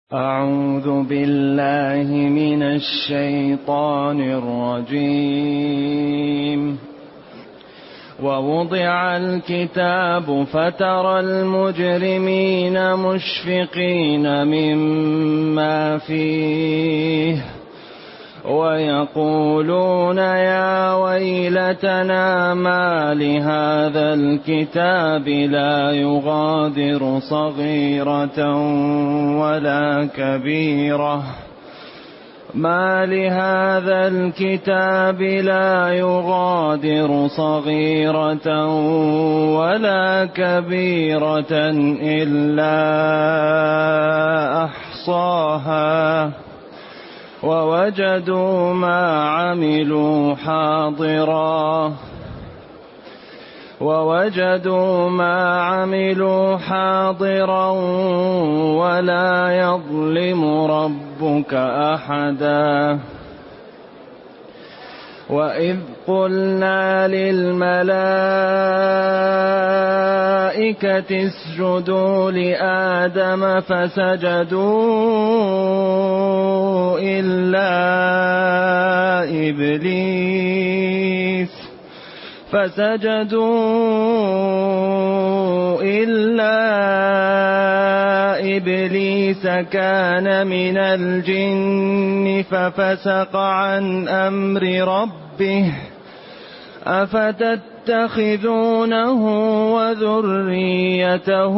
أعوذ بالله من الشيطان الرجيم. ووضع الكتاب فترى المجرمين مشفقين مما فيه ويقولون يا ويلتنا ما لهذا الكتاب لا يغادر صغيرة ولا كبيرة ما لهذا الكتاب لا يغادر صغيرة ولا كبيرة إلا أحصاها ووجدوا ما عملوا حاضرا ولا يظلم ربك أحدا. وإذ قلنا للملائكة اسجدوا لآدم فسجدوا إلا إبليس كان من الجن ففسق عن أمر ربه أفتتخذونه وذريته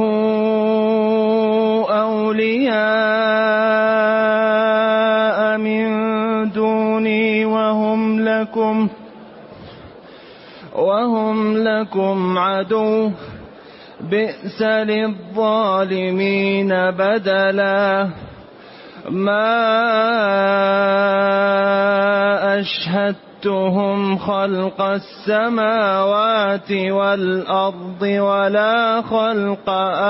أولياء من دوني وهم لكم عدو بئس للظالمين بدلا. ما أشهدتهم خلق السماوات والأرض ولا خلق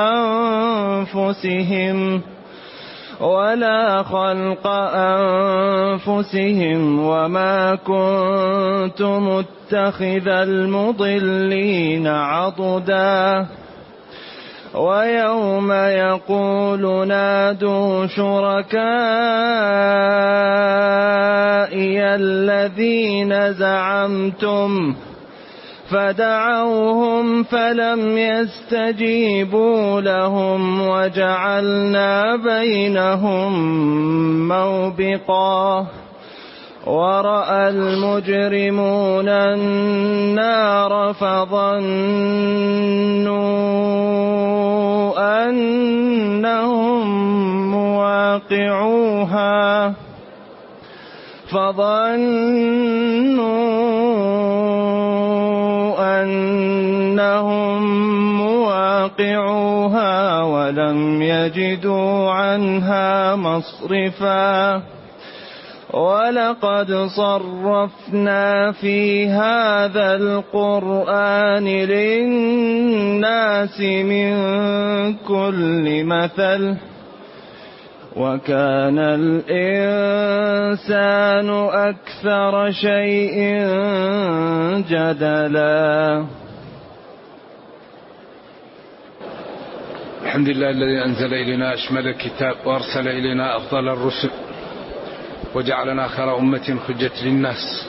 أنفسهم وما كنت متخذ المضلين عضدا. ويوم يقول نادوا شركائي الذين زعمتم فدعوهم فلم يستجيبوا لهم وجعلنا بينهم موبقا. ورأى المجرمون النار فظنوا أنهم مواقعوها ولم يجدوا عنها مصرفا. ولقد صرفنا في هذا القرآن للناس من كل مثل وكان الإنسان أكثر شيء جدلا. الحمد لله الذي أنزل إلينا أشمل الكتاب وأرسل إلينا أفضل الرسل وجعلنا خير أمة خرجت للناس،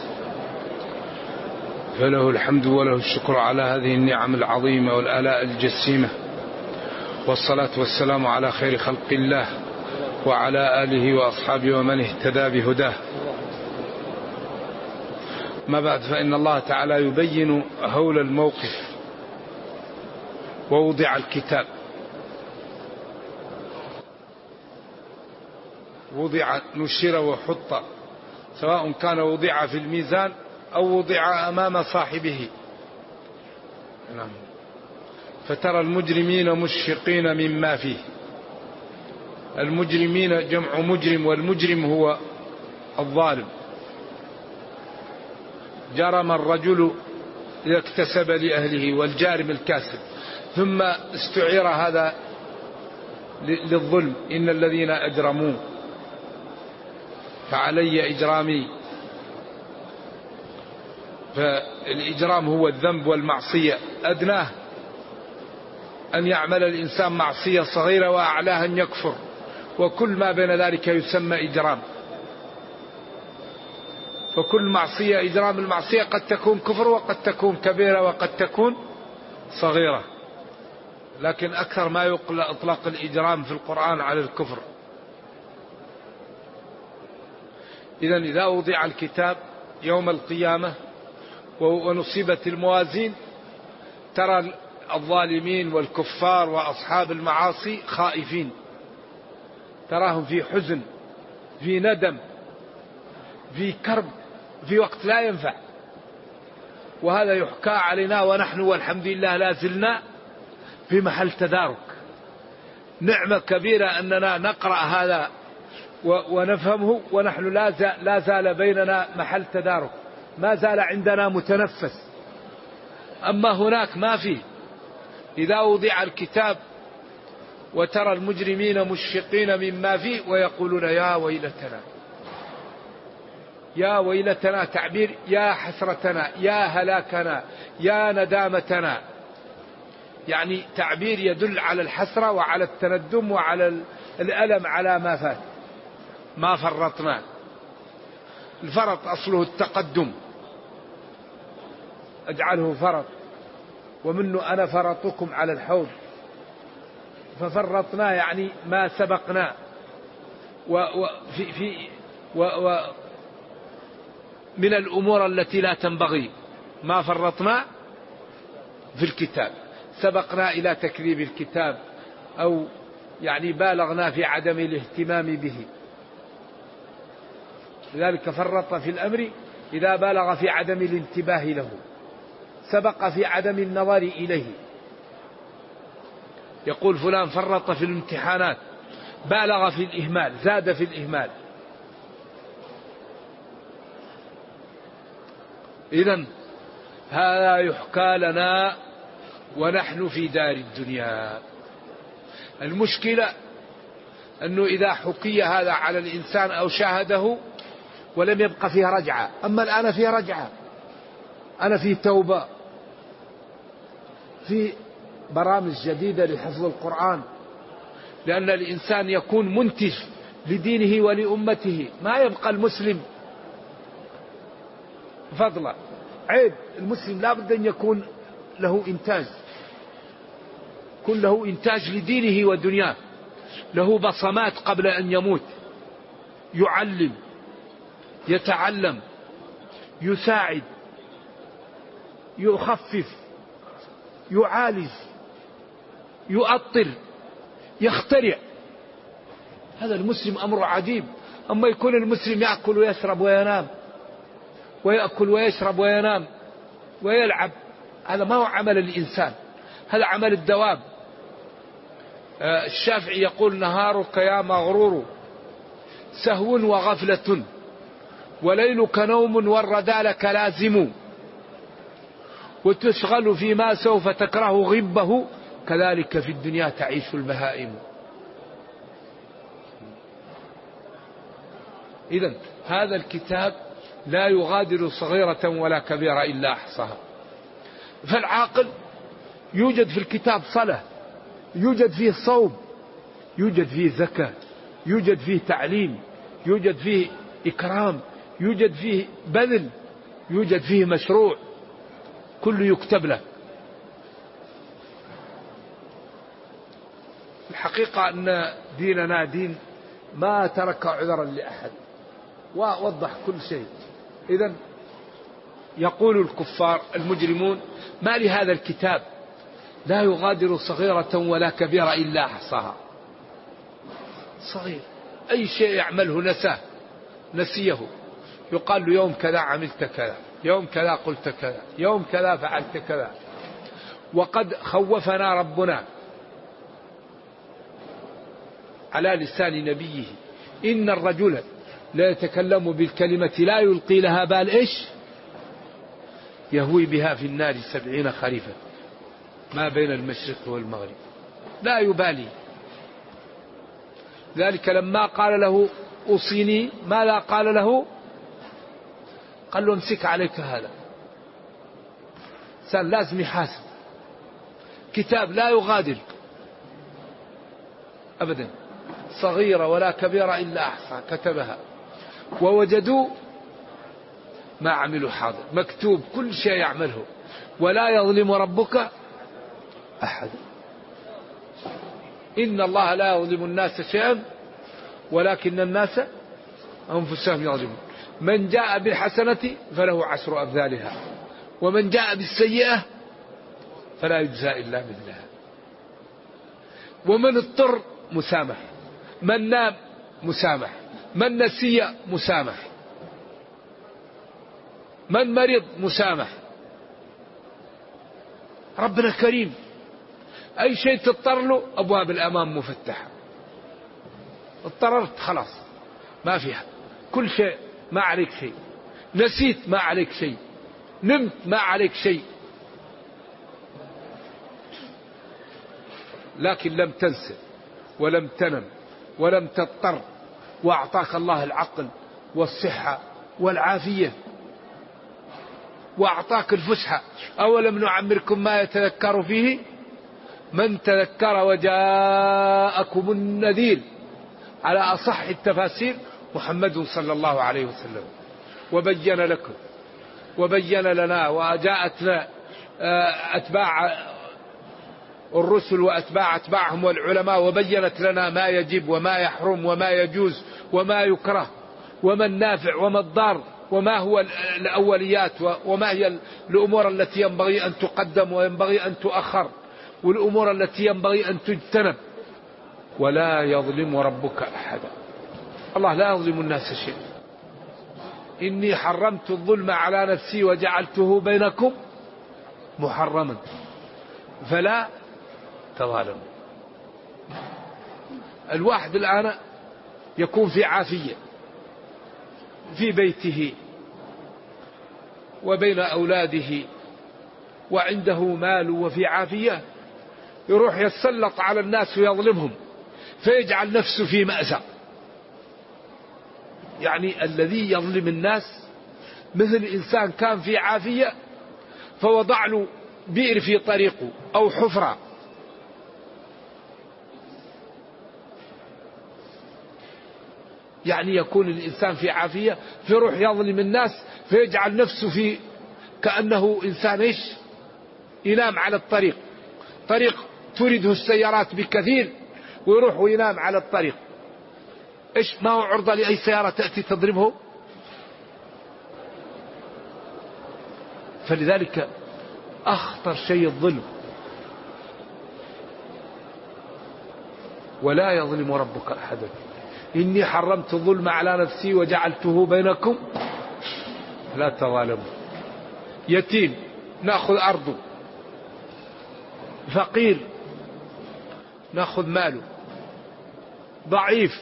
فله الحمد وله الشكر على هذه النعم العظيمة والآلاء الجسيمة، والصلاة والسلام على خير خلق الله وعلى آله وأصحابه ومن اهتدى بهداه. ما بعد، فإن الله تعالى يبين هول الموقف. ووضع الكتاب، وضع نشر وحط، سواء كان وضع في الميزان أو وضع أمام صاحبه. فترى المجرمين مشفقين مما فيه. المجرمين جمع مجرم، والمجرم هو الظالم. جرم الرجل إذا اكتسب لأهله، والجارم الكاسب، ثم استعير هذا للظلم. إن الذين أجرموا فعلي إجرامي. فالإجرام هو الذنب والمعصية، أدناه أن يعمل الإنسان معصية صغيرة وأعلاه أن يكفر وكل ما بين ذلك يسمى إجرام. فكل معصية إجرام. المعصية قد تكون كفر وقد تكون كبيرة وقد تكون صغيرة، لكن أكثر ما يطلق الإجرام في القرآن على الكفر. إذن إذا وضع الكتاب يوم القيامة ونصبت الموازين ترى الظالمين والكفار وأصحاب المعاصي خائفين، تراهم في حزن، في ندم، في كرب، في وقت لا ينفع. وهذا يحكى علينا ونحن والحمد لله لا زلنا في محل تدارك. نعمة كبيرة أننا نقرأ هذا ونفهمه ونحن لا زال بيننا محل تدارك، ما زال عندنا متنفس. أما هناك ما فيه. إذا وضع الكتاب وترى المجرمين مشفقين مما فيه ويقولون يا ويلتنا، يا ويلتنا تعبير يا حسرتنا، يا هلاكنا، يا ندامتنا، يعني تعبير يدل على الحسرة وعلى التندم وعلى الألم على ما فات. ما فرطنا. الفرط أصله التقدم، أجعله فرط، ومنه أنا فرطكم على الحوض. ففرطنا يعني ما سبقنا من الأمور التي لا تنبغي. ما فرطنا في الكتاب، سبقنا إلى تكذيب الكتاب أو يعني بالغنا في عدم الاهتمام به. لذلك فرط في الأمر إذا بالغ في عدم الانتباه له، سبق في عدم النظر إليه. يقول فلان فرط في الامتحانات، بالغ في الإهمال، زاد في الإهمال. إذن هذا يحكى لنا ونحن في دار الدنيا. المشكلة أنه إذا حكي هذا على الإنسان أو شاهده ولم يبقى فيها رجعة. أما الآن فيها رجعة، أنا في توبة، في برامج جديدة لحفظ القرآن، لأن الإنسان يكون منتج لدينه ولأمته. ما يبقى المسلم فضلا، عيب. المسلم لا بد أن يكون له إنتاج، يكون له إنتاج لدينه ودنياه، له بصمات قبل أن يموت، يعلم، يتعلم، يساعد، يخفف، يعالج، يؤطر، يخترع. هذا المسلم أمر عجيب. أما يكون المسلم يأكل ويشرب وينام، ويأكل ويشرب وينام ويلعب، هذا ما هو عمل الإنسان، هذا عمل الدواب. الشافعي يقول نهارك يا مغرور سهو وغفلة، وليلك نوم والردى لك لازم، وتشغل فيما سوف تكره غبه، كذلك في الدنيا تعيش البهائم. إذن هذا الكتاب لا يغادر صغيرة ولا كبيرة إلا أحصاها. فالعاقل يوجد في الكتاب صلاة، يوجد فيه صوم، يوجد فيه زكاة، يوجد فيه تعليم، يوجد فيه إكرام، يوجد فيه بذل، يوجد فيه مشروع، كله يكتب له. الحقيقة أن ديننا دين ما ترك عذرا لأحد ووضح كل شيء. إذن يقول الكفار المجرمون ما لهذا الكتاب لا يغادر صغيرة ولا كبيرة إلا أحصاها. صغير أي شيء يعمله نسيه. يقال له يوم كذا عملت كذا، يوم كذا قلت كذا، يوم كذا فعلت كذا. وقد خوفنا ربنا على لسان نبيه إن الرجل لا يتكلم بالكلمة لا يلقي لها بال إيش يهوي بها في النار 70 خريفا ما بين المشرق والمغرب، لا يبالي. ذلك لما قال له أوصيني ماذا قال له؟ قال له امسك عليك هذا. إنسان لازم يحاسب. كتاب لا يغادر أبدا. صغيرة ولا كبيرة إلا أحصى كتبها، ووجدوا ما عملوا حاضر، مكتوب كل شيء يعمله، ولا يظلم ربك أحد. إن الله لا يظلم الناس شيئا ولكن الناس أنفسهم يظلمون. من جاء بالحسنة فله 10 أمثالها، ومن جاء بالسيئة فلا يجزى إلا مثلها. ومن اضطر مسامح، من نام مسامح، من نسي مسامح، من مرض مسامح. ربنا كريم، أي شيء تضطر له أبواب الأمام مفتحة. اضطررت خلاص ما فيها، كل شيء ما عليك شيء، نسيت ما عليك شيء، نمت ما عليك شيء. لكن لم تنسى ولم تنم ولم تضطر، وأعطاك الله العقل والصحة والعافية، وأعطاك الفسحة. أولم نعمركم ما يتذكر فيه من تذكر وجاءكم النذير، على أصح التفاسير محمد صلى الله عليه وسلم، وبين لكم وبين لنا، وجاءتنا أتباع الرسل وأتباع أتباعهم والعلماء، وبينت لنا ما يجب وما يحرم وما يجوز وما يكره وما النافع وما الضار، وما هو الأوليات وما هي الأمور التي ينبغي أن تقدم وينبغي أن تؤخر، والأمور التي ينبغي أن تجتنب. ولا يظلم ربك أحدا. الله لا يظلم الناس شيئا. إني حرمت الظلم على نفسي وجعلته بينكم محرما فلا تظالموا. الواحد الآن يكون في عافية في بيته وبين أولاده وعنده مال وفي عافية، يروح يتسلط على الناس ويظلمهم فيجعل نفسه في مأزق. يعني الذي يظلم الناس مثل إنسان كان في عافية فوضع له بئر في طريقه أو حفرة، يعني يكون الإنسان في عافية فيروح يظلم الناس فيجعل نفسه في كأنه إنسان إيش ينام على الطريق، طريق تريده السيارات بكثير ويروح وينام على الطريق. إيش ما هو عرضة لأي سيارة تأتي تضربه. فلذلك أخطر شيء الظلم. ولا يظلم ربك أحدا. إني حرمت الظلم على نفسي وجعلته بينكم لا تظالموا. يتيم نأخذ أرضه، فقير نأخذ ماله، ضعيف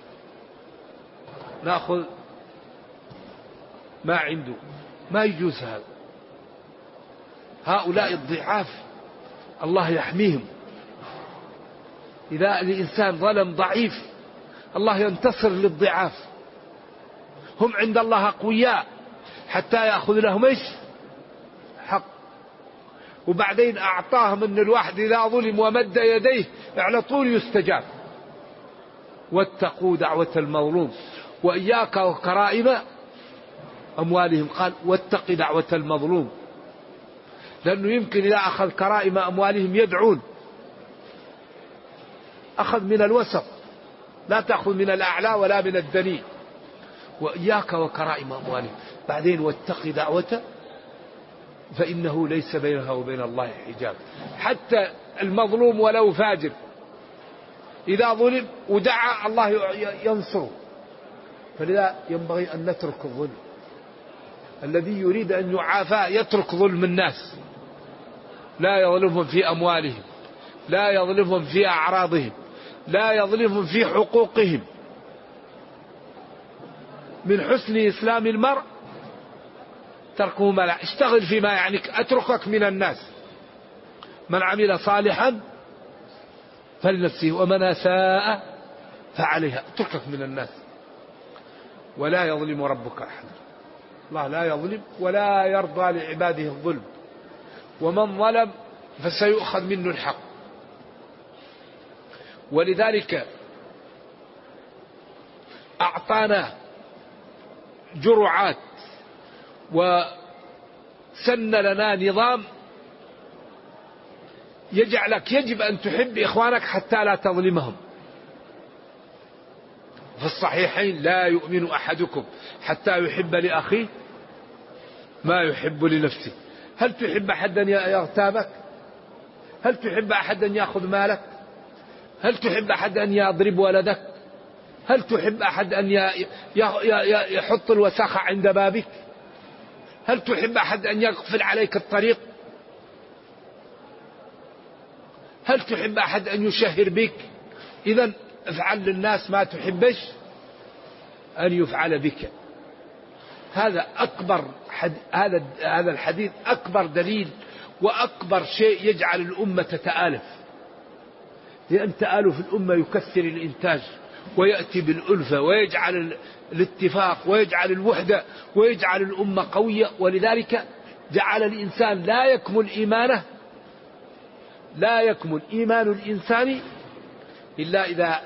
نأخذ ما عنده. ما يجوز هذا. هؤلاء الضعاف الله يحميهم. إذا الإنسان ظلم ضعيف الله ينتصر للضعاف. هم عند الله أقوياء حتى يأخذ لهم إيش حق. وبعدين أعطاهم أن الواحد إذا ظلم ومد يديه على طول يستجاب. واتقوا دعوة المظلوم وإياك وكرائم أموالهم. قال واتق دعوة المظلوم، لأنه يمكن إذا أخذ كرائم أموالهم يدعون. أخذ من الوسط، لا تأخذ من الأعلى ولا من الدني. وإياك وكرائم أموالهم. بعدين واتق دعوة فإنه ليس بينها وبين الله حجاب. حتى المظلوم ولو فاجر إذا ظلم ودعا الله ينصره. فلذا ينبغي أن نترك الظلم. الذي يريد أن يعافى يترك ظلم الناس، لا يظلمهم في أموالهم، لا يظلمهم في أعراضهم، لا يظلمهم في حقوقهم. من حسن إسلام المرء تركه ما لا. اشتغل فيما يعنيك، أتركك من الناس. من عمل صالحا فلنفسه ومن أساء فعليها. اتركك من الناس. ولا يظلم ربك أحدا. الله لا يظلم ولا يرضى لعباده الظلم. ومن ظلم فسيؤخذ منه الحق. ولذلك أعطانا جرعات وسن لنا نظام يجعلك يجب أن تحب إخوانك حتى لا تظلمهم. في الصحيحين: لا يؤمن أحدكم حتى يحب لأخيه ما يحب لنفسه. هل تحب أحدا يغتابك؟ هل تحب أحدا يأخذ مالك؟ هل تحب أحدا أن يضرب ولدك؟ هل تحب أحد أن يحط الوساخة عند بابك؟ هل تحب أحد أن يقفل عليك الطريق؟ هل تحب أحد أن يشهر بك؟ إذن افعل للناس ما تحبش أن يفعل بك. هذا هذا الحديث أكبر دليل وأكبر شيء يجعل الأمة تتآلف، لأن تآلف الأمة يكثر الإنتاج ويأتي بالألفة ويجعل الاتفاق ويجعل الوحدة ويجعل الأمة قوية. ولذلك جعل الإنسان لا يكمل إيمان الإنسان إلا إذا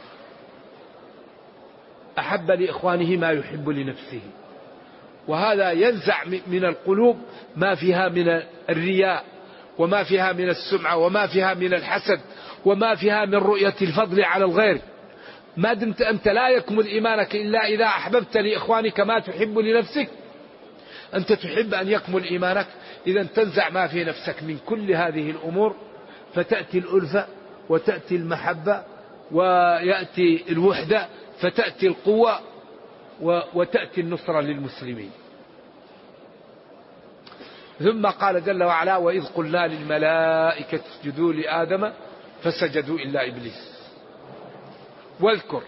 أحب لإخوانه ما يحب لنفسه. وهذا ينزع من القلوب ما فيها من الرياء وما فيها من السمعة وما فيها من الحسد وما فيها من رؤية الفضل على الغير. ما دمت أنت لا يكمل إيمانك إلا إذا أحببت لإخوانك ما تحب لنفسك، أنت تحب أن يكمل إيمانك، إذا تنزع ما في نفسك من كل هذه الأمور، فتأتي الألفة وتأتي المحبة ويأتي الوحدة، فتأتي القوة وتأتي النصرة للمسلمين. ثم قال جل وعلا: وإذ قلنا للملائكة اسجدوا لآدم فسجدوا إلا إبليس. واذكر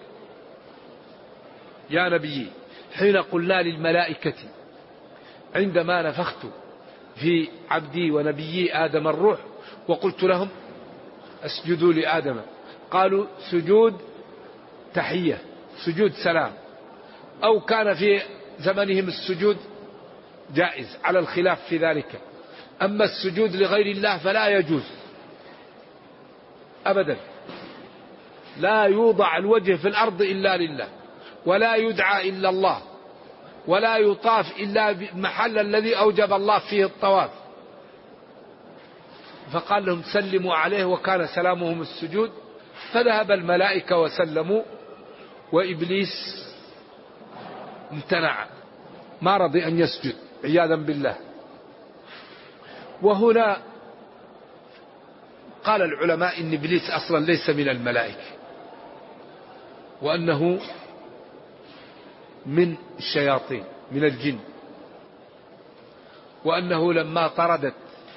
يا نبي حين قلنا للملائكة عندما نفخت في عبدي ونبيي آدم الروح وقلت لهم اسجدوا لآدم، قالوا سجود تحية، سجود سلام، أو كان في زمنهم السجود جائز على الخلاف في ذلك. أما السجود لغير الله فلا يجوز أبدا، لا يوضع الوجه في الأرض إلا لله، ولا يدعى إلا الله، ولا يطاف إلا بالمحل الذي أوجب الله فيه الطواف. فقال لهم سلموا عليه، وكان سلامهم السجود. فذهب الملائكة وسلموا، وإبليس امتنع، ما رضي أن يسجد عياذا بالله. وهنا قال العلماء إن إبليس أصلا ليس من الملائكة، وأنه من الشياطين من الجن، وأنه لما طردت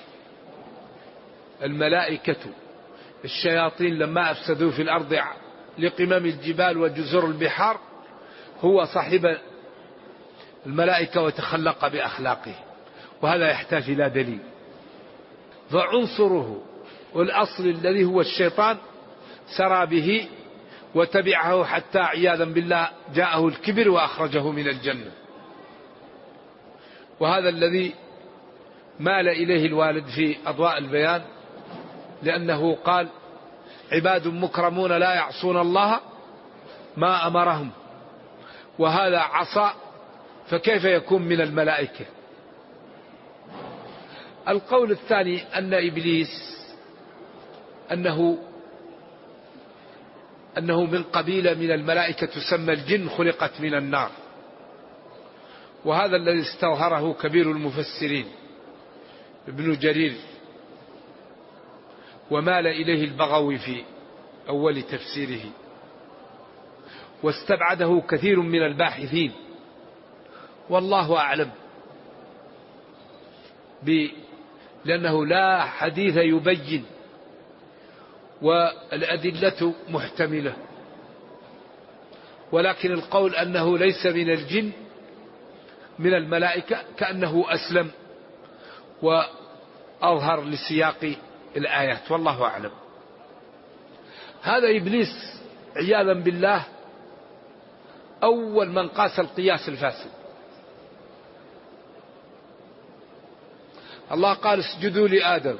الملائكة الشياطين لما أفسدوا في الأرض لقمم الجبال وجزر البحار، هو صاحب الملائكة وتخلق بأخلاقه، وهذا يحتاج إلى دليل. فعنصره والأصل الذي هو الشيطان سرى به وتبعه حتى عياذا بالله جاءه الكبر وأخرجه من الجنة. وهذا الذي مال إليه الوالد في أضواء البيان، لأنه قال عباد مكرمون لا يعصون الله ما أمرهم، وهذا عصى، فكيف يكون من الملائكة؟ القول الثاني أن إبليس أنه من قبيلة من الملائكة تسمى الجن، خلقت من النار، وهذا الذي استظهره كبير المفسرين ابن جرير، ومال إليه البغوي في أول تفسيره، واستبعده كثير من الباحثين، والله أعلم، لأنه لا حديث يبين والأدلة محتملة. ولكن القول أنه ليس من الجن من الملائكة كأنه أسلم وأظهر لسياق الآيات، والله أعلم. هذا إبليس عياذا بالله أول من قاس القياس الفاسد. الله قال اسجدوا لآدم،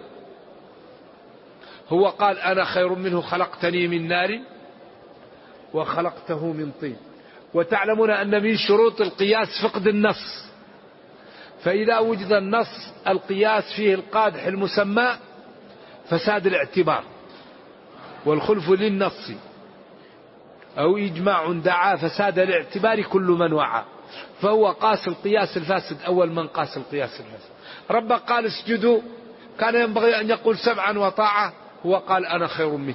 هو قال أنا خير منه خلقتني من نار وخلقته من طين. وتعلمون أن من شروط القياس فقد النص، فإذا وجد النص القياس فيه القادح المسمى فساد الاعتبار، والخلف للنص أو إجماع دعا فساد الاعتبار كل من وعى، فهو قاس القياس الفاسد أول من قاس القياس الفاسد. رب قال اسجدوا، كان ينبغي أن يقول سمعا وطاعة، هو قال أنا خير منه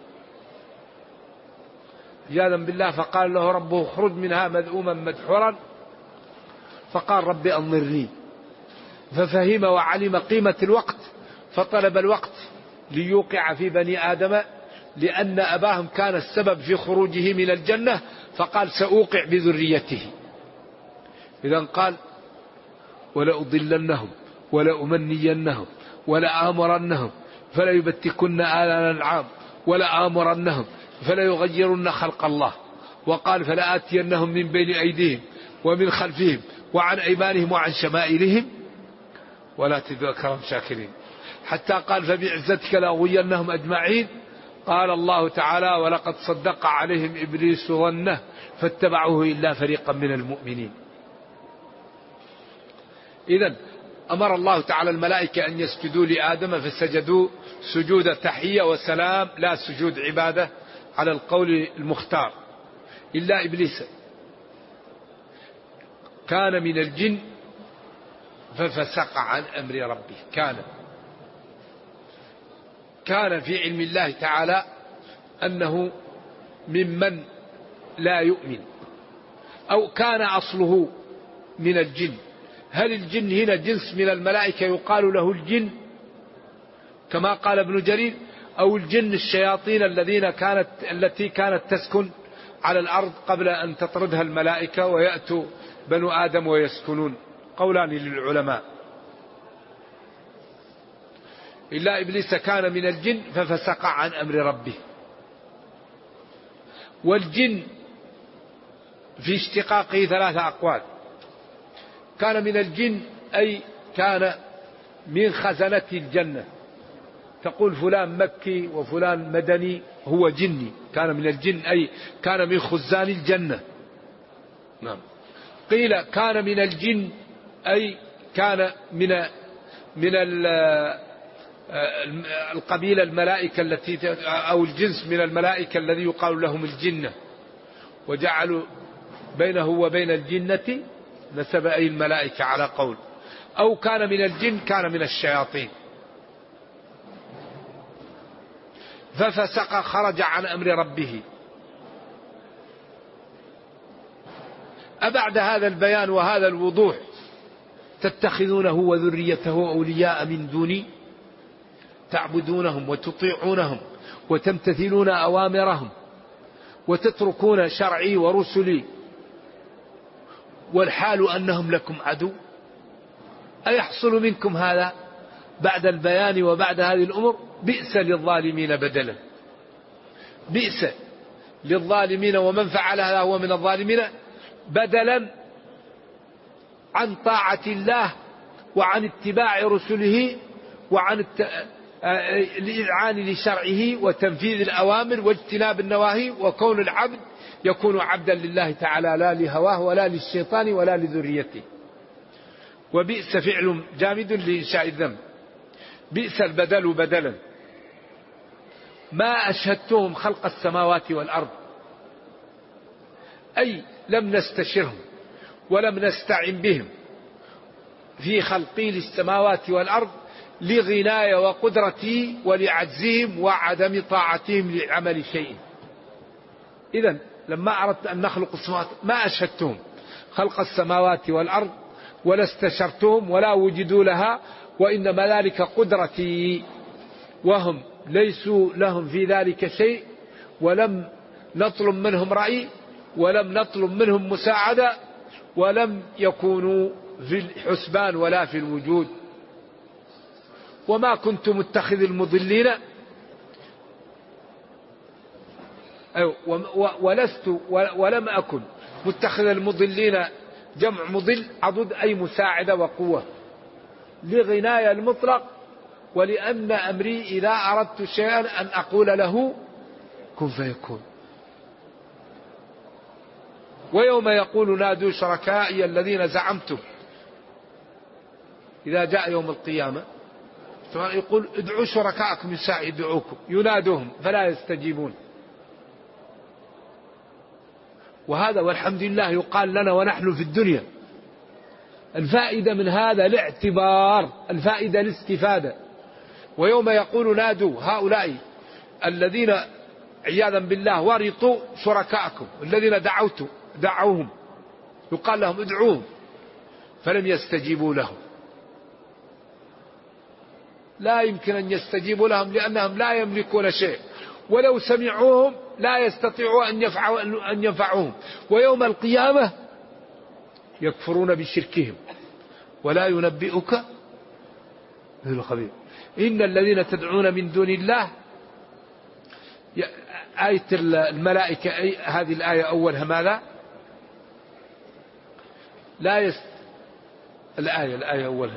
عياذا بالله، فقال له ربه اخرج منها مذءوما مدحورا، فقال ربي أنظرني، ففهم وعلم قيمة الوقت فطلب الوقت ليوقع في بني آدم، لأن أباهم كان السبب في خروجه من الجنة، فقال سأوقع بذريته. إذا قال ولأضلنهم ولأمنينهم ولآمرنهم فليبتكن آذان الأنعام ولآمرنهم فليغيرن خلق الله، وقال فلآتينهم من بين أيديهم ومن خلفهم وعن أيمانهم وعن شمائلهم ولا تجد أكثرهم شاكرين، حتى قال فبعزتك لأغوينهم أجمعين. قال الله تعالى ولقد صدق عليهم إبليس ظنه فاتبعوه إلا فريقا من المؤمنين. إذن أمر الله تعالى الملائكة أن يسجدوا لآدم فسجدوا سجود تحية وسلام لا سجود عبادة على القول المختار، إلا إبليس كان من الجن ففسق عن أمر ربه. كان في علم الله تعالى أنه ممن لا يؤمن، أو كان أصله من الجن. هل الجن هنا جنس من الملائكة يقال له الجن كما قال ابن جرير، أو الجن الشياطين التي كانت تسكن على الأرض قبل أن تطردها الملائكة ويأتوا بنو آدم ويسكنون؟ قولان للعلماء. إلا إبليس كان من الجن ففسق عن أمر ربه. والجن في اشتقاقه 3 أقوال. كان من الجن أي كان من خزنة الجنة، تقول فلان مكي وفلان مدني هو جني، كان من الجن أي كان من خزان الجنة. نعم. قيل كان من الجن أي كان من القبيلة الملائكة التي أو الجنس من الملائكة الذي يقال لهم الجنة، وجعلوا بينه وبين الجنة نسب أي الملائكة على قول. أو كان من الجن كان من الشياطين ففسق خرج عن أمر ربه. أبعد هذا البيان وهذا الوضوح تتخذونه وذريته أولياء من دوني تعبدونهم وتطيعونهم وتمتثلون أوامرهم وتتركون شرعي ورسلي والحال أنهم لكم عدو؟ أيحصل منكم هذا بعد البيان وبعد هذه الأمور؟ بئس للظالمين بدلا. بئس للظالمين ومن فعل هذا هو من الظالمين بدلا عن طاعة الله وعن اتباع رسله وعن الإذعان لشرعه وتنفيذ الأوامر واجتناب النواهي، وكون العبد يكون عبدا لله تعالى لا لهواه ولا للشيطان ولا لذريته. وبئس فعل جامد لإنشاء الذنب. بئس البدل بدلا. ما أشهدتهم خلق السماوات والأرض، أي لم نستشرهم ولم نستعن بهم في خلقي للسماوات والأرض لغناية وقدرتي ولعجزهم وعدم طاعتهم لعمل شيء. إذن لما أردت أن نخلق السماوات ما أشهدتهم خلق السماوات والأرض ولا استشرتهم ولا وجدوا لها، وإنما ذلك قدرتي، وهم ليسوا لهم في ذلك شيء، ولم نطلب منهم رأي ولم نطلب منهم مساعدة، ولم يكونوا في الحسبان ولا في الوجود. وما كنت متخذ المضلين ولم أكن متخذ المضلين، جمع مضل عضد أي مساعدة وقوة، لغناية المطلق، ولأن أمري إذا أردت شيئا أن أقول له كن فيكون. ويوم يقول نادوا شركائي الذين زعمتم. إذا جاء يوم القيامة يقول ادعوا شركائكم يدعوكم، ينادوهم فلا يستجيبون. وهذا والحمد لله يقال لنا ونحن في الدنيا. الفائدة من هذا الاعتبار، الفائدة الاستفادة. ويوم يقول نادوا هؤلاء الذين عياذا بالله ورطوا شركائكم الذين دعوهم، يقال لهم ادعوهم فلم يستجيبوا لهم. لا يمكن أن يستجيبوا لهم لأنهم لا يملكون شيء، ولو سمعوهم لا يستطيعوا أن ينفعوهم. ويوم القيامة يكفرون بشركهم ولا ينبئك مثل خبير. إن الذين تدعون من دون الله، آية الملائكة، هذه الآية أولها ماذا؟ الآية أولها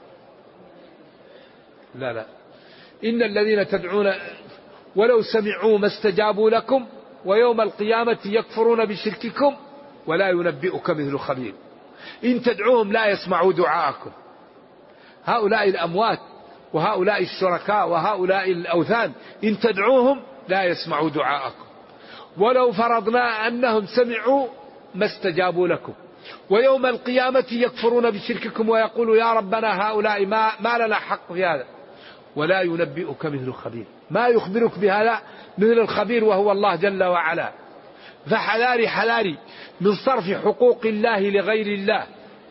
لا إن الذين تدعون ولو سمعوا ما استجابوا لكم ويوم القيامة يكفرون بشرككم ولا ينبئك مثل خبير. إن تدعوهم لا يسمعوا دعاءكم. هؤلاء الأموات وهؤلاء الشركاء وهؤلاء الأوثان إن تدعوهم لا يسمعوا دعاءكم، ولو فرضنا أنهم سمعوا ما استجابوا لكم. ويوم القيامة يكفرون بشرككم ويقولوا يا ربنا هؤلاء ما لنا حق في هذا، ولا ينبئك مثل خبير. ما يخبرك بهذا مثل الخبير وهو الله جل وعلا. فحذاري من صرف حقوق الله لغير الله.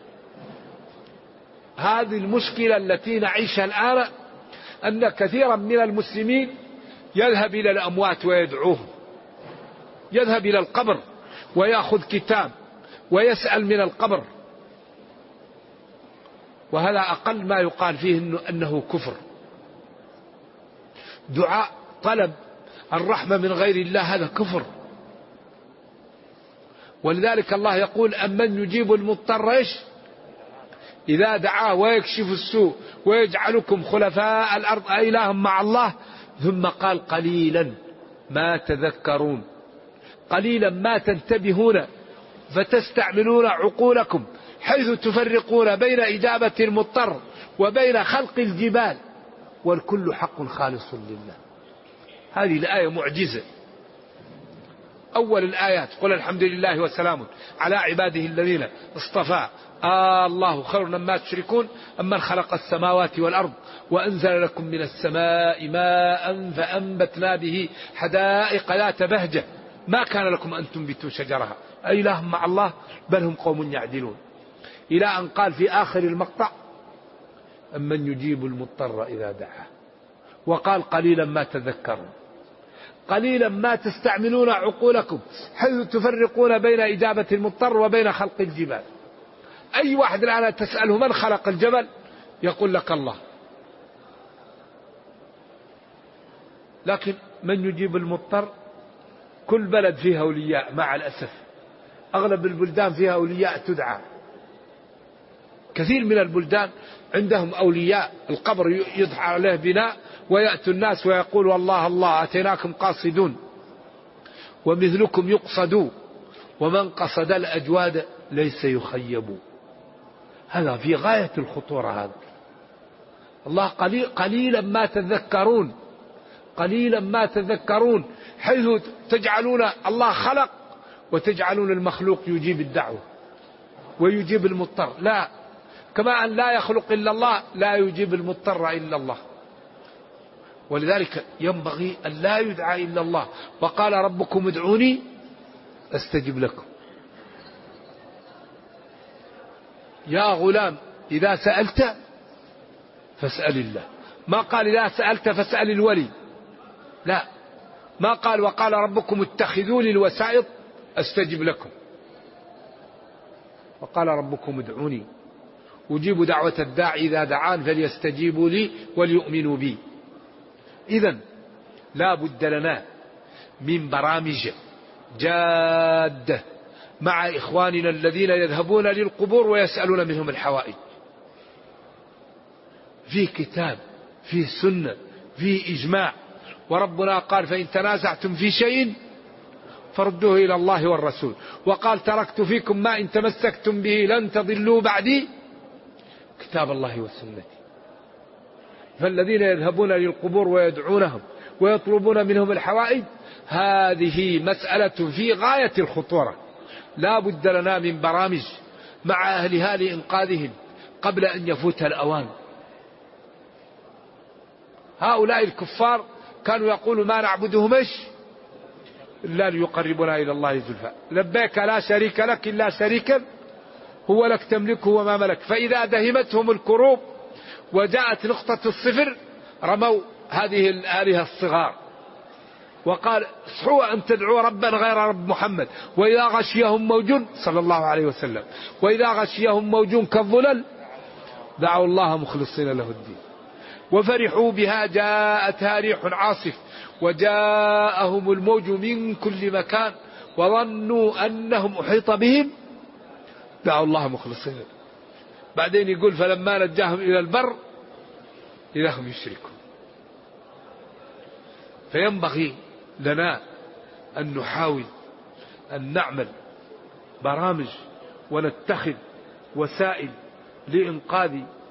هذه المشكلة التي نعيشها الآن، أن كثيرا من المسلمين يذهب إلى الأموات ويدعوهم، يذهب إلى القبر ويأخذ كتاب ويسأل من القبر، وهذا أقل ما يقال فيه أنه كفر. دعاء طلب الرحمة من غير الله هذا كفر. ولذلك الله يقول أمن يجيب المضطر إذا دعاه ويكشف السوء ويجعلكم خلفاء الأرض أإله مع الله. ثم قال قليلا ما تذكرون، قليلا ما تنتبهون فتستعملون عقولكم حيث تفرقون بين إجابة المضطر وبين خلق الجبال والكل حق خالص لله. هذه الآية معجزة. أول الآيات قل الحمد لله وسلام على عباده الذين اصطفى الله خير مما تشركون أمن خلق السماوات والأرض وأنزل لكم من السماء ماء فأنبتنا به حدائق ذات بهجة ما كان لكم أن تنبتوا شجرها أإله مع الله بل هم قوم يعدلون. إلى أن قال في آخر المقطع أمن يجيب المضطر إذا دعاه، وقال قليلا ما تذكرون، قليلا ما تستعملون عقولكم حيث تفرقون بين إجابة المضطر وبين خلق الجبال. أي واحد الآن تسأله من خلق الجبل يقول لك الله. لكن من يجيب المضطر؟ كل بلد فيها أولياء مع الأسف، أغلب البلدان فيها أولياء تدعى. كثير من البلدان عندهم أولياء، القبر يضحى عليه بناء ويأتي الناس ويقول والله الله أتيناكم قاصدون ومثلكم يقصدوا ومن قصد الأجواد ليس يخيب. هذا في غاية الخطورة. هذا الله قليلا ما تذكرون، قليلا ما تذكرون، حيث تجعلون الله خلق وتجعلون المخلوق يجيب الدعوة ويجيب المضطر. لا، كما أن لا يخلق إلا الله لا يجيب المضطر إلا الله. ولذلك ينبغي أن لا يدعى إلا الله. وقال ربكم ادعوني أستجب لكم. يا غلام إذا سألت فاسأل الله، ما قال إذا سألت فاسأل الولي، لا، ما قال وقال ربكم اتخذوني الوسائط أستجب لكم. وقال ربكم ادعوني أجيب دعوة الداعي إذا دعان فليستجيبوا لي وليؤمنوا بي. إذن لا بد لنا من برامج جادة مع إخواننا الذين يذهبون للقبور ويسألون منهم الحوائج. في كتاب، في سنة، في إجماع. وربنا قال فإن تنازعتم في شيء فردوه إلى الله والرسول. وقال تركت فيكم ما إن تمسكتم به لن تضلوا بعدي كتاب الله وسنتي. فالذين يذهبون للقبور ويدعونهم ويطلبون منهم الحوائج هذه مسألة في غاية الخطورة، لا بد لنا من برامج مع أهلها لإنقاذهم قبل أن يفوت الأوان. هؤلاء الكفار كانوا يقولوا ما نعبدهم إلا ليقربنا إلى الله زلفى، لبيك لا شريك لك إلا شريكا هو لك تملكه وما ملك. فإذا دهمتهم الكروب وجاءت نقطة الصفر رموا هذه الآلهة الصغار، وقال اصحوا أن تدعوا ربا غير رب محمد. وإذا غشيهم موج صلى الله عليه وسلم وإذا غشيهم موج كالظلل دعوا الله مخلصين له الدين وفرحوا بها جاءتها ريح عاصف وجاءهم الموج من كل مكان وظنوا أنهم أحيط بهم دعوا الله مخلصين. بعدين يقول فلما نجاهم إلى البر إذا هم يشركون. فينبغي لنا أن نحاول أن نعمل برامج ونتخذ وسائل لإنقاذ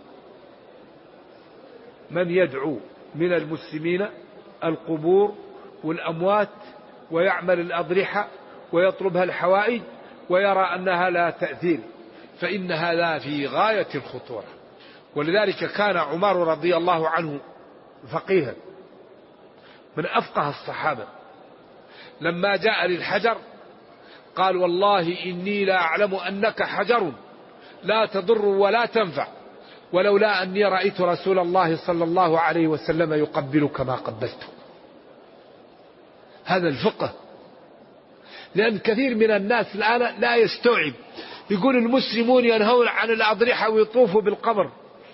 من يدعو من المسلمين القبور والأموات ويعمل الأضرحة ويطلبها الحوائج ويرى أنها لا تأثير، فإن هذا في غاية الخطورة. ولذلك كان عمر رضي الله عنه فقيها من أفقه الصحابة، لما جاء للحجر قال والله إني لا أعلم أنك حجر لا تضر ولا تنفع ولولا أني رأيت رسول الله صلى الله عليه وسلم يقبلك ما قبلته. هذا الفقه. لأن كثير من الناس الآن لا يستوعب، يقول المسلمون ينهون عن الأضرحة ويطوفوا بالقبر،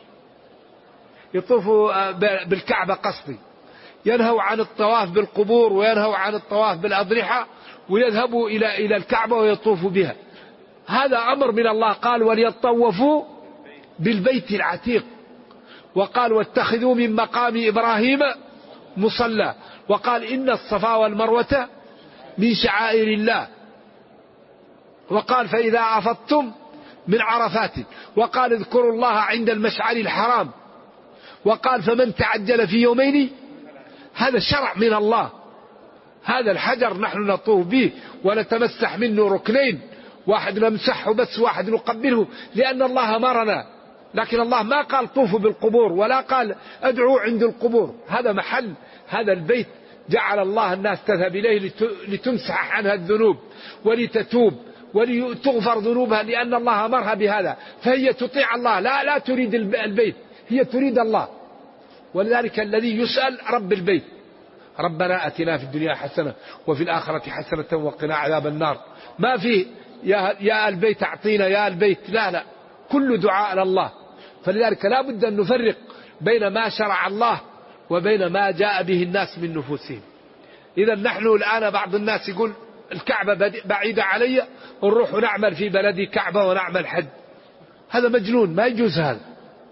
يطوفوا بالكعبة قصدي، ينهوا عن الطواف بالقبور وينهوا عن الطواف بالأضرحة ويذهبوا إلى الكعبة ويطوفوا بها. هذا أمر من الله، قال وليطوفوا بالبيت العتيق، وقال واتخذوا من مقام إبراهيم مصلى، وقال إن الصفا والمروة من شعائر الله، وقال فإذا أفضتم من عرفات، وقال اذكروا الله عند المشعر الحرام، وقال فمن تعجل في يومين. هذا شرع من الله. هذا الحجر نحن نطوف به ونتمسح منه ركنين، واحد نمسحه بس واحد نقبله لأن الله أمرنا، لكن الله ما قال طوفوا بالقبور ولا قال ادعوا عند القبور. هذا محل، هذا البيت جعل الله الناس تذهب إليه لتمسح عنها الذنوب ولتتوب ولتغفر ذنوبها، لأن الله أمرها بهذا. فهي تطيع الله، لا تريد البيت، هي تريد الله. ولذلك الذي يسأل رب البيت ربنا أتنا في الدنيا حسنة وفي الآخرة حسنة وقنا عذاب النار. ما في يا البيت أعطينا يا البيت، لا، كل دعاء لله. فلذلك لا بد أن نفرق بين ما شرع الله وبين ما جاء به الناس من نفوسهم. إذا نحن الآن بعض الناس يقول الكعبة بعيدة علي، نروح نعمل في بلدي كعبة ونعمل حج. هذا مجنون، ما يجوز هذا،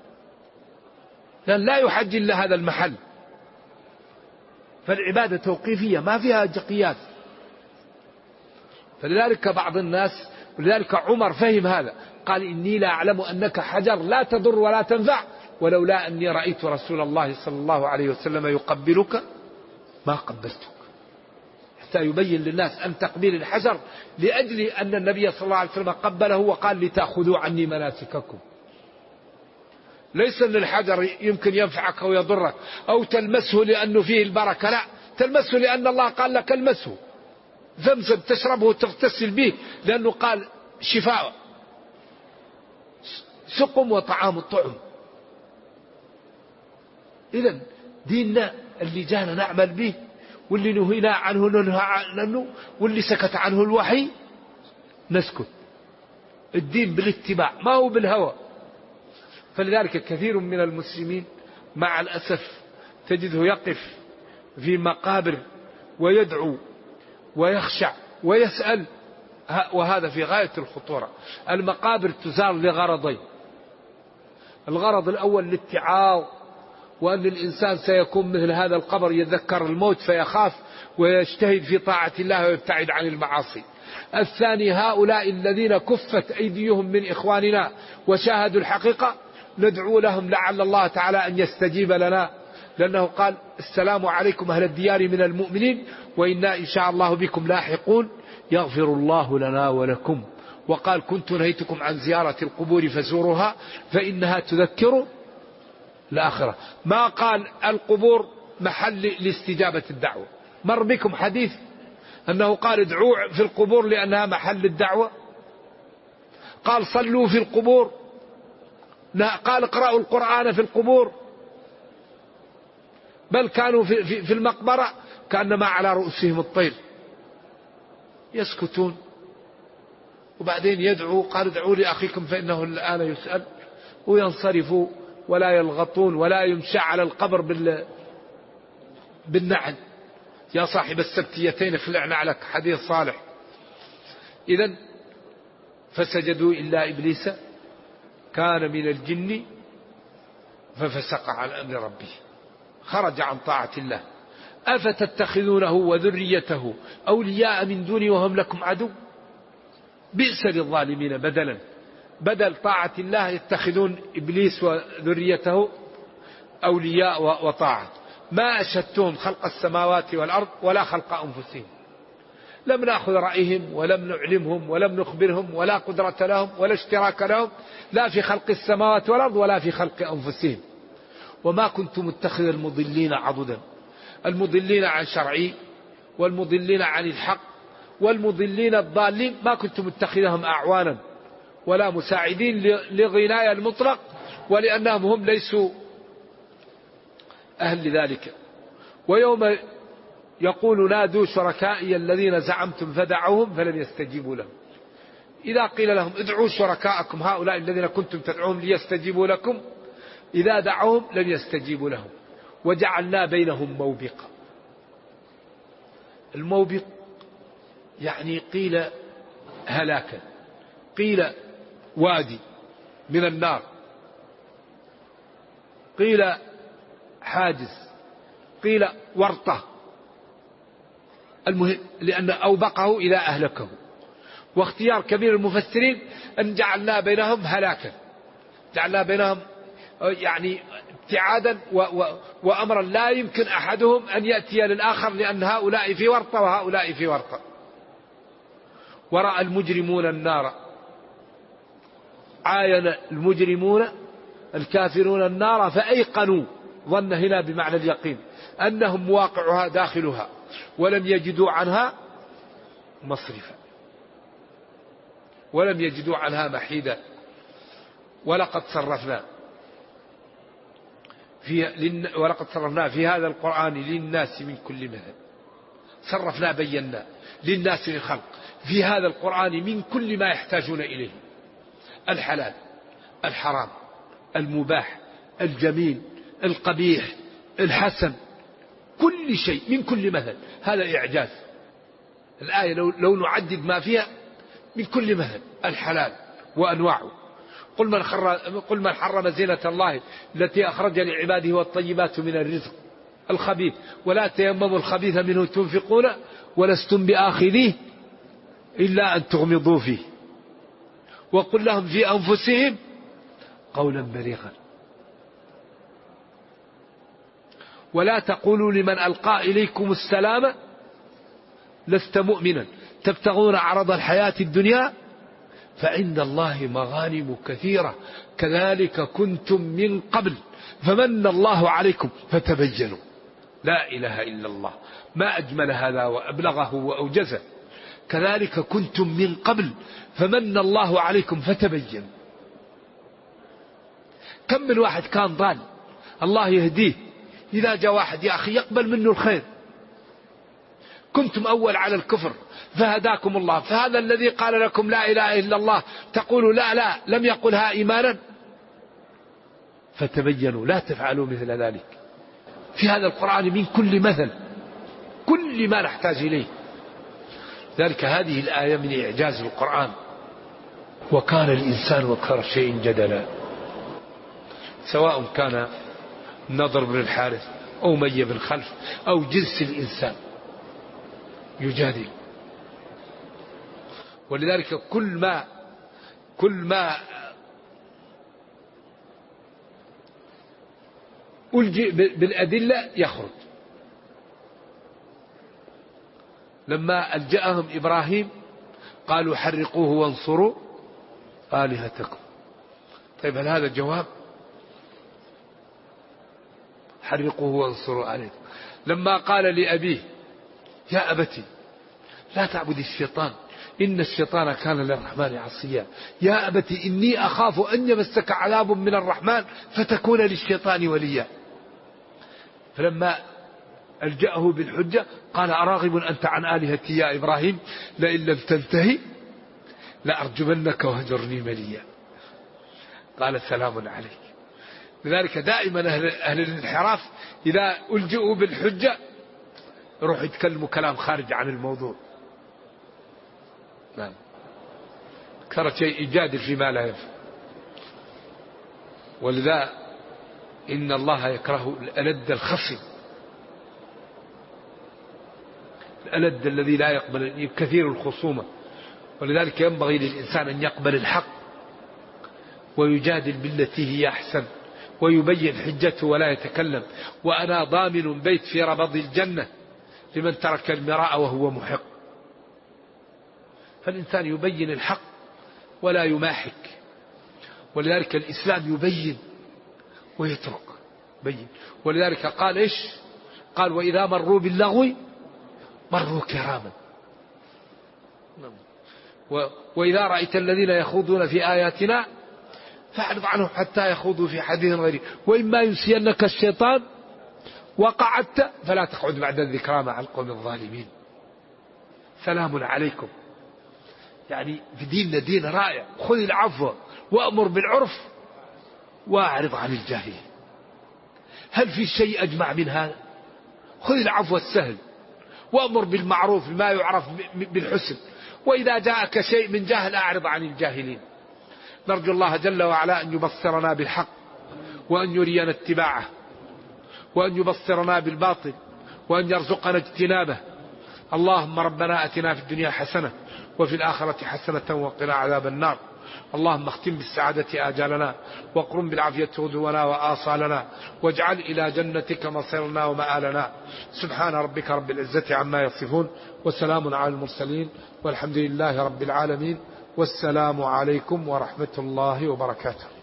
لأن لا يحج إلا هذا المحل. فالعبادة توقيفية ما فيها قياس. فلذلك بعض الناس، ولذلك عمر فهم هذا، قال إني لا أعلم أنك حجر لا تضر ولا تنفع ولولا أني رأيت رسول الله صلى الله عليه وسلم يقبلك ما قبلتك. حتى يبين للناس أن تقبيل الحجر لأجل أن النبي صلى الله عليه وسلم قبله وقال لتأخذوا عني مناسككم. ليس أن الحجر يمكن ينفعك أو يضرك أو تلمسه لأنه فيه البركة، لا، تلمسه لأن الله قال لك المسه. زمزم تشربه وتغتسل به لأنه قال شفاء، سقم وطعام الطعم. إذن ديننا اللي جانا نعمل به، واللي نهينا عنه ننهى عنه، واللي سكت عنه الوحي نسكت. الدين بالاتباع ما هو بالهوى. فلذلك كثير من المسلمين مع الأسف تجده يقف في مقابر ويدعو ويخشع ويسأل، وهذا في غاية الخطورة. المقابر تزار لغرضين: الغرض الأول الاتعاظ وأن الإنسان سيكون مثل هذا القبر يتذكر الموت فيخاف ويجتهد في طاعة الله ويبتعد عن المعاصي. الثاني هؤلاء الذين كفت أيديهم من إخواننا وشاهدوا الحقيقة ندعو لهم لعل الله تعالى أن يستجيب لنا، لأنه قال السلام عليكم أهل الديار من المؤمنين وإنا إن شاء الله بكم لاحقون يغفر الله لنا ولكم. وقال كنت نهيتكم عن زيارة القبور فزوروها فإنها تذكر الآخرة. ما قال القبور محل لاستجابة الدعوة. مر بكم حديث أنه قال ادعوا في القبور لأنها محل الدعوة؟ قال صلوا في القبور؟ قال اقرأوا القرآن في القبور؟ بل كانوا في المقبرة كأنما على رؤوسهم الطير يسكتون. وبعدين يدعو، قال ادعوا لأخيكم فإنه الآن يسأل، وينصرفوا ولا يلغطون ولا يمشى على القبر بالنعل. يا صاحب السبتيتين اخلع نعلك، حديث صالح. إذن فسجدوا إلا إبليس كان من الجن ففسق عن أمر ربه، خرج عن طاعة الله. أفتتخذونه وذريته أولياء من دوني وهم لكم عدو؟ بئس للظالمين بدلا. بدل طاعة الله يتخذون إبليس وذريته أولياء وطاعة. ما أشهدتهم خلق السماوات والأرض ولا خلق أنفسهم، لم نأخذ رأيهم ولم نعلمهم ولم نخبرهم ولا قدرة لهم ولا اشتراك لهم لا في خلق السماوات والأرض ولا في خلق أنفسهم. وما كنت متخذ المضلين عضدا، المضلين عن شرعي والمضلين عن الحق والمضلين الضالين ما كنت متخذهم أعوانا ولا مساعدين لغناية المطلق، ولأنهم هم ليسوا أهل لذلك. ويوم يقول نادوا شركائي الذين زعمتم فدعوهم فلم يستجيبوا لهم. إذا قيل لهم ادعوا شركاءكم هؤلاء الذين كنتم تدعوهم ليستجيبوا لكم، إذا دعوهم لم يستجيبوا لهم. وجعلنا بينهم موبقا. الموبق يعني قيل هلاكا، قيل وادي من النار، قيل حاجز، قيل ورطة. المهم لأن أوبقه إلى أهلكه. واختيار كبير المفسرين أن جعلنا بينهم هلاكا، جعلنا بينهم يعني ابتعادا وأمرا لا يمكن أحدهم أن يأتي للآخر، لأن هؤلاء في ورطة وهؤلاء في ورطة. ورأى المجرمون النار، عاين المجرمون الكافرون النار فأيقنوا، ظن هنا بمعنى اليقين، أنهم مواقعها داخلها ولم يجدوا عنها مصرفا ولم يجدوا عنها محيدا. ولقد صرفنا في هذا القرآن للناس من كل مثل. صرفنا بينا للناس للخلق في هذا القرآن من كل ما يحتاجون إليه، الحلال الحرام المباح الجميل القبيح الحسن، كل شيء من كل مثل. هذا إعجاز الآية لو نعدد ما فيها من كل مثل، الحلال وأنواعه. قل من حرم زينة الله التي أخرج لعباده والطيبات من الرزق الخبيث ولا تيمموا الخبيث منه تنفقون ولستم بآخذيه إلا أن تغمضوا فيه وقل لهم في أنفسهم قولا بليغا ولا تقولوا لمن ألقى إليكم السلام لست مؤمنا تبتغون عرض الحياة الدنيا فعند الله مغانم كثيرة كذلك كنتم من قبل فمن الله عليكم فتبينوا. لا إله إلا الله، ما أجمل هذا وأبلغه وأوجزه. كذلك كنتم من قبل فمن الله عليكم فتبينوا. كم من واحد كان ضال الله يهديه، إذا جاء واحد يا أخي يقبل منه الخير. كنتم أول على الكفر فهداكم الله، فهذا الذي قال لكم لا إله إلا الله تقولوا لا لم يقلها إيمانا فتبينوا لا تفعلوا مثل ذلك. في هذا القرآن من كل مثل، كل ما نحتاج إليه. ذلك هذه الآية من إعجاز القرآن. وكان الإنسان أكثر شيء جدلا، سواء كان نضر بن الحارث أو أمية بن خلف أو جنس الإنسان يجادل. ولذلك كل ما ألجئ بالأدلة يخرج. لما ألجأهم إبراهيم قالوا حرقوه وانصروا آلهتكم. طيب هل هذا جواب؟ حرقوه وانصروا آلهتكم. لما قال لأبيه يا أبتي لا تعبد الشيطان إن الشيطان كان للرحمن عصيا، يا أبتي إني أخاف أن يمسك عذاب من الرحمن فتكون للشيطان وليا. فلما ألجأه بالحجة قال أراغب أنت عن آلهتي يا إبراهيم لئن لم تنتهي لأرجمنك وهجرني مليا. قال سلام عليك. لذلك دائما أهل الانحراف إذا ألجئوا بالحجة يروح يتكلموا كلام خارج عن الموضوع. نعم. كرة شيء يجادل فيما لا ينفع. ولذا إن الله يكره الألد الخصم، الألد الذي لا يقبل كثير الخصومة. ولذلك ينبغي للإنسان أن يقبل الحق ويجادل بالتي هي أحسن ويبين حجته ولا يتكلم. وأنا ضامن بيت في ربض الجنة لمن ترك المراء وهو محق. فالإنسان يبين الحق ولا يماحك. ولذلك الإسلام يبين ويترك بين. ولذلك قال إيش؟ قال وإذا مروا باللغو مروا كراما. وإذا رأيت الذين يخوضون في آياتنا فاعرض عنهم حتى يخوضوا في حديث غيره وإما ينسينك الشيطان وقعدت فلا تقعد بعد الذكرى مع القوم الظالمين. سلام عليكم. يعني في ديننا دين رائع. خذ العفو وأمر بالعرف وأعرض عن الجاهلين. هل في شيء أجمع من هذا؟ خذ العفو السهل وأمر بالمعروف بما يعرف بالحسن، وإذا جاءك شيء من جهل أعرض عن الجاهلين. نرجو الله جل وعلا أن يبصرنا بالحق وأن يرينا اتباعه وأن يبصرنا بالباطل وأن يرزقنا اجتنابه. اللهم ربنا أتنا في الدنيا حسنة وفي الآخرة حسنة وقنا عذاب النار. اللهم اختم بالسعادة آجالنا واقرم بالعافية غدونا وآصالنا واجعل إلى جنتك مصيرنا ومآلنا. سبحان ربك رب العزة عما يصفون وسلام على المرسلين والحمد لله رب العالمين. والسلام عليكم ورحمة الله وبركاته.